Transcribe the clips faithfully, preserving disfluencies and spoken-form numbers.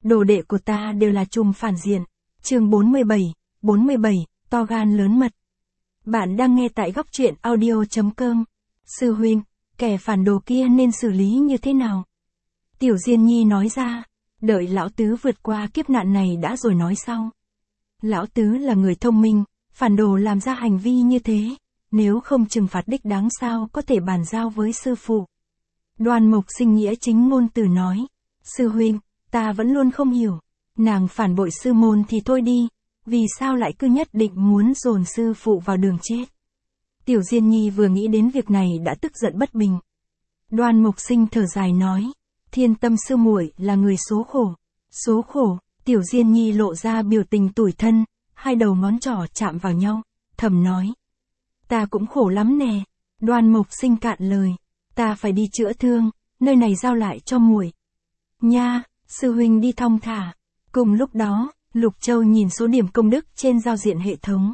đồ đệ của ta đều là trùm phản diện. Chương bốn mươi bảy, bốn mươi bảy, to gan lớn mật. Bạn đang nghe tại góc truyện audio chấm com. Sư huynh, kẻ phản đồ kia nên xử lý như thế nào? Tiểu Diên Nhi nói ra, đợi lão tứ vượt qua kiếp nạn này đã rồi nói sau. Lão tứ là người thông minh, phản đồ làm ra hành vi như thế, nếu không trừng phạt đích đáng sao có thể bàn giao với sư phụ. Đoan Mộc Sinh nghĩa chính ngôn từ nói, sư huynh, ta vẫn luôn không hiểu, nàng phản bội sư môn thì thôi đi, vì sao lại cứ nhất định muốn dồn sư phụ vào đường chết. Tiểu Diên Nhi vừa nghĩ đến việc này đã tức giận bất bình. Đoan Mộc Sinh thở dài nói, Thiên Tâm sư muội là người số khổ. Số khổ, Tiểu Diên Nhi lộ ra biểu tình tủi thân, hai đầu ngón trỏ chạm vào nhau, thầm nói. Ta cũng khổ lắm nè. Đoan Mộc Sinh cạn lời, ta phải đi chữa thương, nơi này giao lại cho muội. Nha, sư huynh đi thong thả. Cùng lúc đó, Lục Châu nhìn số điểm công đức trên giao diện hệ thống.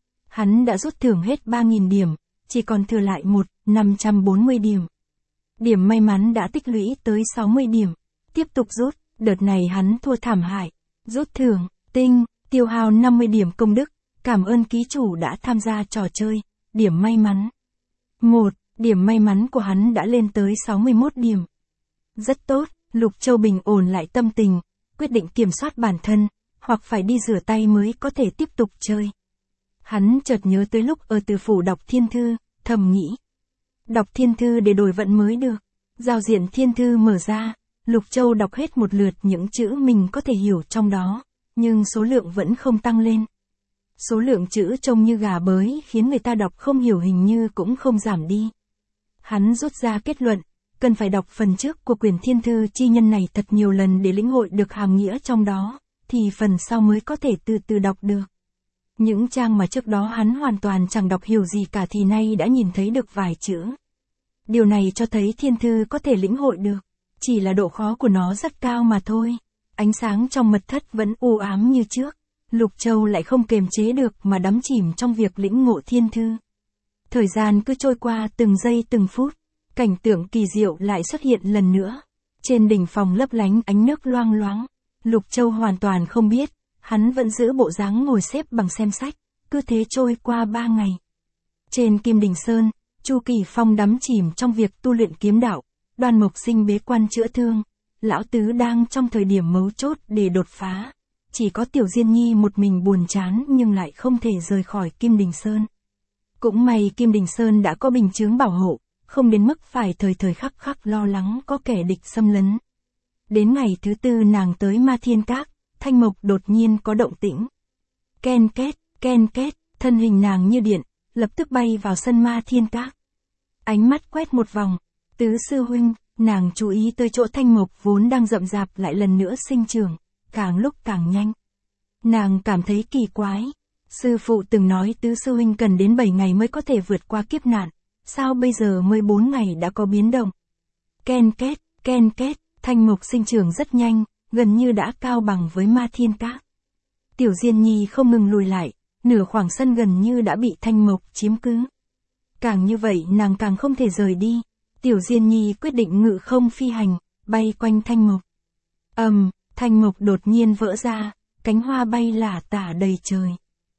Hắn đã rút thưởng hết ba nghìn điểm, chỉ còn thừa lại một nghìn năm trăm bốn mươi điểm. Điểm may mắn đã tích lũy tới sáu mươi điểm. Tiếp tục rút, đợt này hắn thua thảm hại. Rút thưởng, tinh, tiêu hao năm mươi điểm công đức. Cảm ơn ký chủ đã tham gia trò chơi. Điểm may mắn. một. Điểm may mắn của hắn đã lên tới sáu mươi mốt điểm. Rất tốt, Lục Châu bình ổn lại tâm tình, quyết định kiểm soát bản thân, hoặc phải đi rửa tay mới có thể tiếp tục chơi. Hắn chợt nhớ tới lúc ở Từ phủ đọc thiên thư, thầm nghĩ. Đọc thiên thư để đổi vận mới được. Giao diện thiên thư mở ra, Lục Châu đọc hết một lượt những chữ mình có thể hiểu trong đó, nhưng số lượng vẫn không tăng lên. Số lượng chữ trông như gà bới khiến người ta đọc không hiểu hình như cũng không giảm đi. Hắn rút ra kết luận, cần phải đọc phần trước của quyển thiên thư chi nhân này thật nhiều lần để lĩnh hội được hàm nghĩa trong đó, thì phần sau mới có thể từ từ đọc được. Những trang mà trước đó hắn hoàn toàn chẳng đọc hiểu gì cả thì nay đã nhìn thấy được vài chữ. Điều này cho thấy thiên thư có thể lĩnh hội được, chỉ là độ khó của nó rất cao mà thôi. Ánh sáng trong mật thất vẫn u ám như trước, Lục Châu lại không kềm chế được mà đắm chìm trong việc lĩnh ngộ thiên thư. Thời gian cứ trôi qua từng giây từng phút, cảnh tượng kỳ diệu lại xuất hiện lần nữa. Trên đỉnh phòng lấp lánh ánh nước loang loáng, Lục Châu hoàn toàn không biết, hắn vẫn giữ bộ dáng ngồi xếp bằng xem sách, cứ thế trôi qua ba ngày. Trên Kim Đình Sơn, Chu Kỳ Phong đắm chìm trong việc tu luyện kiếm đạo, Đoan Mộc Sinh bế quan chữa thương, lão tứ đang trong thời điểm mấu chốt để đột phá. Chỉ có Tiểu Diên Nhi một mình buồn chán nhưng lại không thể rời khỏi Kim Đình Sơn. Cũng may Kim Đình Sơn đã có bình chướng bảo hộ, không đến mức phải thời thời khắc khắc lo lắng có kẻ địch xâm lấn. Đến ngày thứ tư nàng tới Ma Thiên Các, Thanh Mộc đột nhiên có động tĩnh. Ken két, ken két, thân hình nàng như điện, lập tức bay vào sân Ma Thiên Các. Ánh mắt quét một vòng, tứ sư huynh, nàng chú ý tới chỗ Thanh Mộc vốn đang rậm rạp lại lần nữa sinh trưởng, càng lúc càng nhanh. Nàng cảm thấy kỳ quái. Sư phụ từng nói tứ sư huynh cần đến bảy ngày mới có thể vượt qua kiếp nạn, sao bây giờ mới bốn ngày đã có biến động? Ken két, ken két, Thanh Mộc sinh trưởng rất nhanh, gần như đã cao bằng với Ma Thiên Các. Tiểu Diên Nhi không ngừng lùi lại, nửa khoảng sân gần như đã bị Thanh Mộc chiếm cứ. Càng như vậy nàng càng không thể rời đi. Tiểu Diên Nhi quyết định ngự không phi hành, bay quanh Thanh Mộc. Ầm, um, Thanh Mộc đột nhiên vỡ ra, cánh hoa bay lả tả đầy trời.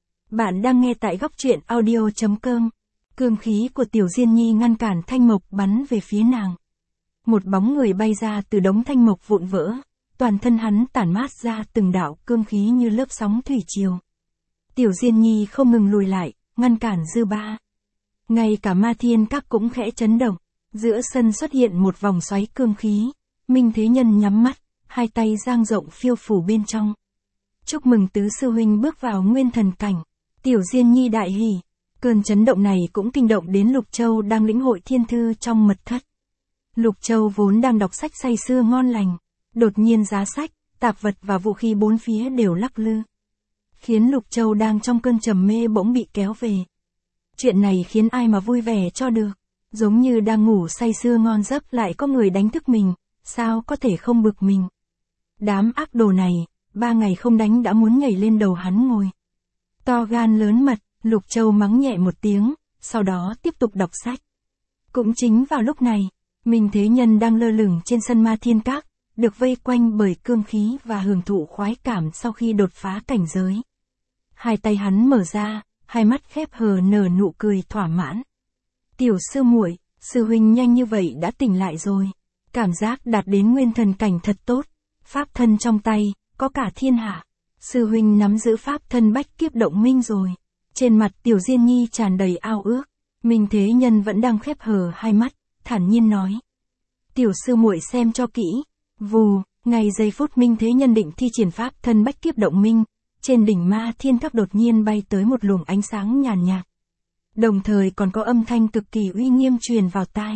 Bạn đang nghe tại góc truyện audio chấm com. Cương khí của Tiểu Diên Nhi ngăn cản Thanh Mộc bắn về phía nàng. Một bóng người bay ra từ đống thanh mộc vụn vỡ, toàn thân hắn tản mát ra từng đạo cương khí như lớp sóng thủy triều. Tiểu Diên Nhi không ngừng lùi lại, ngăn cản dư ba. Ngay cả Ma Thiên Các cũng khẽ chấn động, giữa sân xuất hiện một vòng xoáy cương khí. Minh Thế Nhân nhắm mắt, hai tay dang rộng phiêu phù bên trong. Chúc mừng tứ sư huynh bước vào nguyên thần cảnh. Tiểu Diên Nhi đại hỉ. Cơn chấn động này cũng kinh động đến Lục Châu đang lĩnh hội thiên thư trong mật thất. Lục Châu vốn đang đọc sách say sưa ngon lành, đột nhiên giá sách, tạp vật và vũ khí bốn phía đều lắc lư, khiến Lục Châu đang trong cơn trầm mê bỗng bị kéo về. Chuyện này khiến ai mà vui vẻ cho được, giống như đang ngủ say sưa ngon giấc lại có người đánh thức mình, sao có thể không bực mình. Đám ác đồ này, ba ngày không đánh đã muốn nhảy lên đầu hắn ngồi. To gan lớn mật, Lục Châu mắng nhẹ một tiếng, sau đó tiếp tục đọc sách. Cũng chính vào lúc này, Minh Thế Nhân đang lơ lửng trên sân Ma Thiên Các, được vây quanh bởi cương khí và hưởng thụ khoái cảm sau khi đột phá cảnh giới. Hai tay hắn mở ra, hai mắt khép hờ nở nụ cười thỏa mãn. Tiểu sư muội, sư huynh nhanh như vậy đã tỉnh lại rồi. Cảm giác đạt đến nguyên thần cảnh thật tốt. Pháp thân trong tay, có cả thiên hạ. Sư huynh nắm giữ pháp thân bách kiếp động minh rồi. Trên mặt Tiểu Diên Nhi tràn đầy ao ước. Minh Thế Nhân vẫn đang khép hờ hai mắt, thản nhiên nói. Tiểu sư muội xem cho kỹ. Vù, ngày giây phút Minh Thế Nhân định thi triển pháp thân bách kiếp động minh, trên đỉnh Ma Thiên Tháp đột nhiên bay tới một luồng ánh sáng nhàn nhạt. Đồng thời còn có âm thanh cực kỳ uy nghiêm truyền vào tai.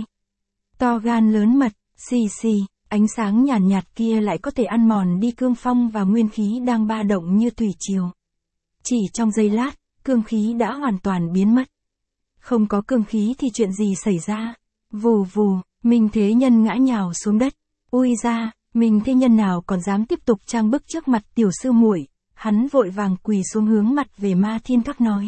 To gan lớn mật, xì xì, ánh sáng nhàn nhạt kia lại có thể ăn mòn đi cương phong và nguyên khí đang ba động như thủy triều. Chỉ trong giây lát, cương khí đã hoàn toàn biến mất. Không có cương khí thì chuyện gì xảy ra? Vù vù, Minh Thế Nhân ngã nhào xuống đất. Ui ra, Minh Thế Nhân nào còn dám tiếp tục trang bức trước mặt tiểu sư muội, hắn vội vàng quỳ xuống hướng mặt về Ma Thiên Tháp nói.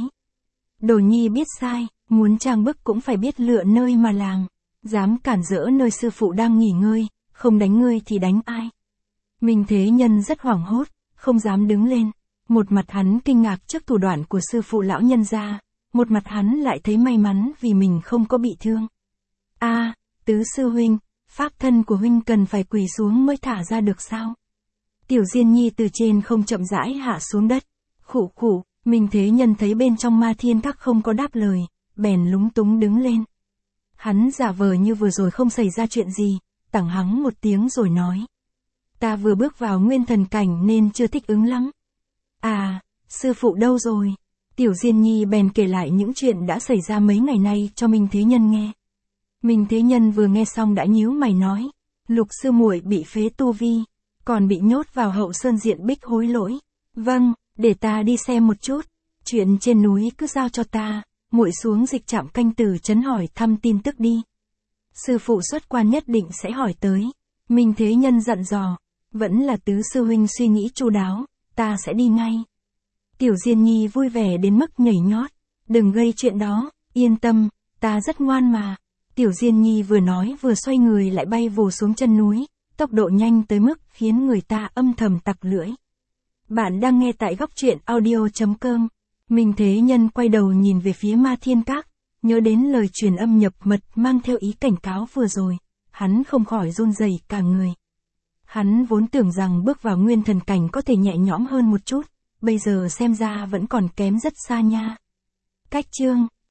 Đồ nhi biết sai, muốn trang bức cũng phải biết lựa nơi mà làm. Dám cản rỡ nơi sư phụ đang nghỉ ngơi, không đánh ngươi thì đánh ai? Minh Thế Nhân rất hoảng hốt, không dám đứng lên. Một mặt hắn kinh ngạc trước thủ đoạn của sư phụ lão nhân gia, một mặt hắn lại thấy may mắn vì mình không có bị thương. A, à, tứ sư huynh, pháp thân của huynh cần phải quỳ xuống mới thả ra được sao? Tiểu Diên Nhi từ trên không chậm rãi hạ xuống đất. Khụ khụ, Minh Thế Nhân thấy bên trong Ma Thiên Tháp không có đáp lời, bèn lúng túng đứng lên. Hắn giả vờ như vừa rồi không xảy ra chuyện gì, tẳng hắng một tiếng rồi nói. Ta vừa bước vào nguyên thần cảnh nên chưa thích ứng lắm. À, sư phụ đâu rồi? Tiểu Diên Nhi bèn kể lại những chuyện đã xảy ra mấy ngày nay cho Minh Thế Nhân nghe. Minh Thế Nhân vừa nghe xong đã nhíu mày nói. Lục sư muội bị phế tu vi, còn bị nhốt vào hậu sơn diện bích hối lỗi. Vâng, để ta đi xem một chút. Chuyện trên núi cứ giao cho ta, muội xuống dịch trạm canh tử trấn hỏi thăm tin tức đi. Sư phụ xuất quan nhất định sẽ hỏi tới. Minh Thế Nhân dặn dò. Vẫn là tứ sư huynh suy nghĩ chu đáo, ta sẽ đi ngay. Tiểu Diên Nhi vui vẻ đến mức nhảy nhót. Đừng gây chuyện đó, yên tâm, ta rất ngoan mà. Tiểu Diên Nhi vừa nói vừa xoay người lại bay vù xuống chân núi, tốc độ nhanh tới mức khiến người ta âm thầm tặc lưỡi. Bạn đang nghe tại góc truyện audio chấm com. Minh Thế Nhân quay đầu nhìn về phía Ma Thiên Các, nhớ đến lời truyền âm nhập mật mang theo ý cảnh cáo vừa rồi, hắn không khỏi run rẩy cả người. Hắn vốn tưởng rằng bước vào nguyên thần cảnh có thể nhẹ nhõm hơn một chút, bây giờ xem ra vẫn còn kém rất xa nha. Cách chương